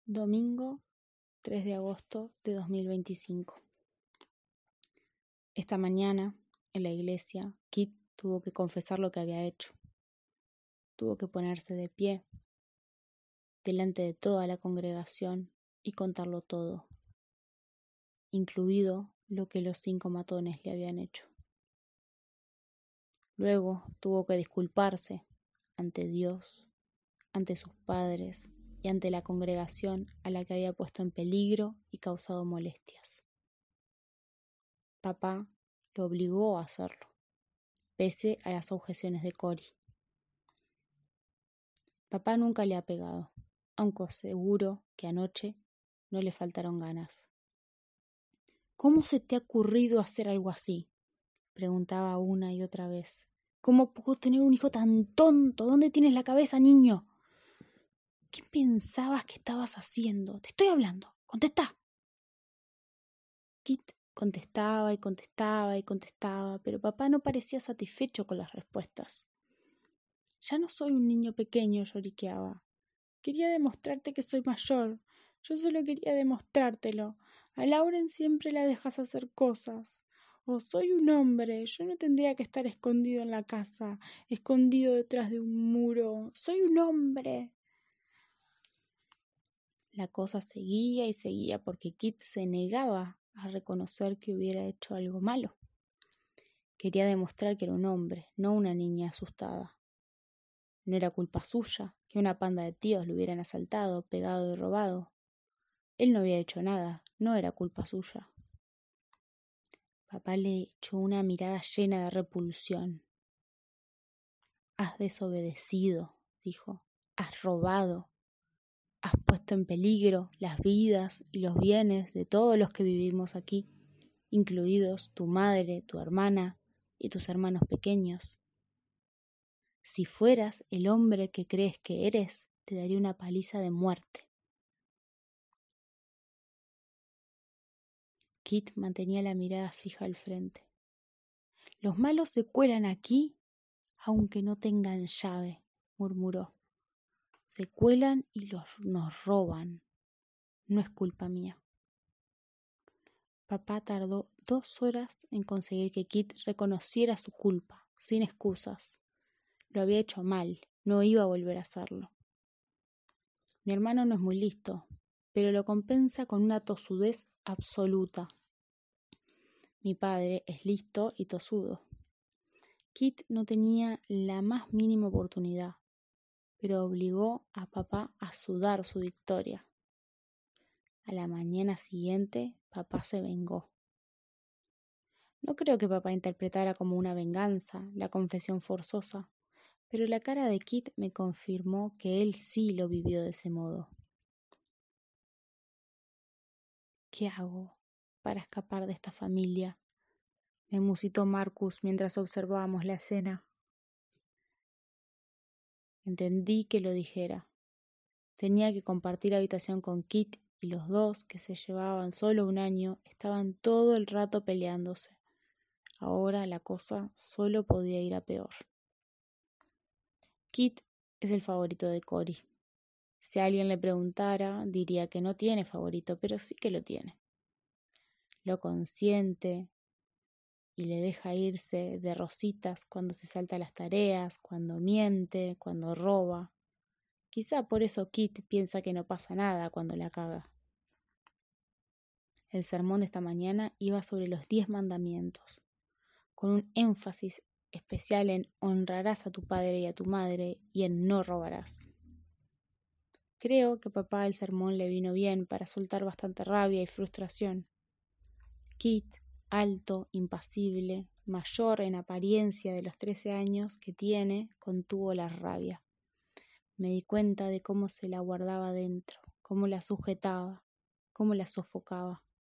Domingo 3 de agosto de 2025. Esta mañana, en la iglesia, Kit tuvo que confesar lo que había hecho. Tuvo que ponerse de pie, delante de toda la congregación, y contarlo todo, incluido lo que los 5 matones le habían hecho. Luego tuvo que disculparse ante Dios, ante sus padres y ante la congregación a la que había puesto en peligro y causado molestias. Papá lo obligó a hacerlo, pese a las objeciones de Cory. Papá nunca le ha pegado, aunque seguro que anoche no le faltaron ganas. ¿Cómo se te ha ocurrido hacer algo así?, preguntaba una y otra vez. ¿Cómo puedo tener un hijo tan tonto? ¿Dónde tienes la cabeza, niño? ¿Qué pensabas que estabas haciendo? Te estoy hablando. ¡Contesta! Kit contestaba y contestaba y contestaba, pero papá no parecía satisfecho con las respuestas. Ya no soy un niño pequeño, lloriqueaba. Quería demostrarte que soy mayor. Yo solo quería demostrártelo. A Lauren siempre la dejas hacer cosas. Soy un hombre. Yo no tendría que estar escondido en la casa, escondido detrás de un muro. Soy un hombre. La cosa seguía y seguía porque Kit se negaba a reconocer que hubiera hecho algo malo. Quería demostrar que era un hombre, no una niña asustada. No era culpa suya que una panda de tíos lo hubieran asaltado, pegado y robado. Él no había hecho nada, no era culpa suya. Papá le echó una mirada llena de repulsión. Has desobedecido, dijo. Has robado. Has puesto en peligro las vidas y los bienes de todos los que vivimos aquí, incluidos tu madre, tu hermana y tus hermanos pequeños. Si fueras el hombre que crees que eres, te daría una paliza de muerte. Kit mantenía la mirada fija al frente. Los malos se cuelan aquí, aunque no tengan llave, murmuró. Se cuelan y nos roban. No es culpa mía. Papá tardó 2 horas en conseguir que Kit reconociera su culpa, sin excusas. Lo había hecho mal, no iba a volver a hacerlo. Mi hermano no es muy listo, pero lo compensa con una tosudez absoluta. Mi padre es listo y tosudo. Kit no tenía la más mínima oportunidad, pero obligó a papá a sudar su victoria. A la mañana siguiente, papá se vengó. No creo que papá interpretara como una venganza la confesión forzosa, pero la cara de Kit me confirmó que él sí lo vivió de ese modo. ¿Qué hago para escapar de esta familia?, me musitó Marcus mientras observábamos la escena. Entendí que lo dijera. Tenía que compartir habitación con Kit y los dos, que se llevaban solo 1 año, estaban todo el rato peleándose. Ahora la cosa solo podía ir a peor. Kit es el favorito de Cory. Si alguien le preguntara, diría que no tiene favorito, pero sí que lo tiene. Lo consiente y le deja irse de rositas cuando se salta las tareas, cuando miente, cuando roba. Quizá por eso Kit piensa que no pasa nada cuando la caga. El sermón de esta mañana iba sobre los 10 mandamientos, con un énfasis especial en honrarás a tu padre y a tu madre y en no robarás. Creo que papá el sermón le vino bien para soltar bastante rabia y frustración. Kit, alto, impasible, mayor en apariencia de los 13 años que tiene, contuvo la rabia. Me di cuenta de cómo se la guardaba dentro, cómo la sujetaba, cómo la sofocaba.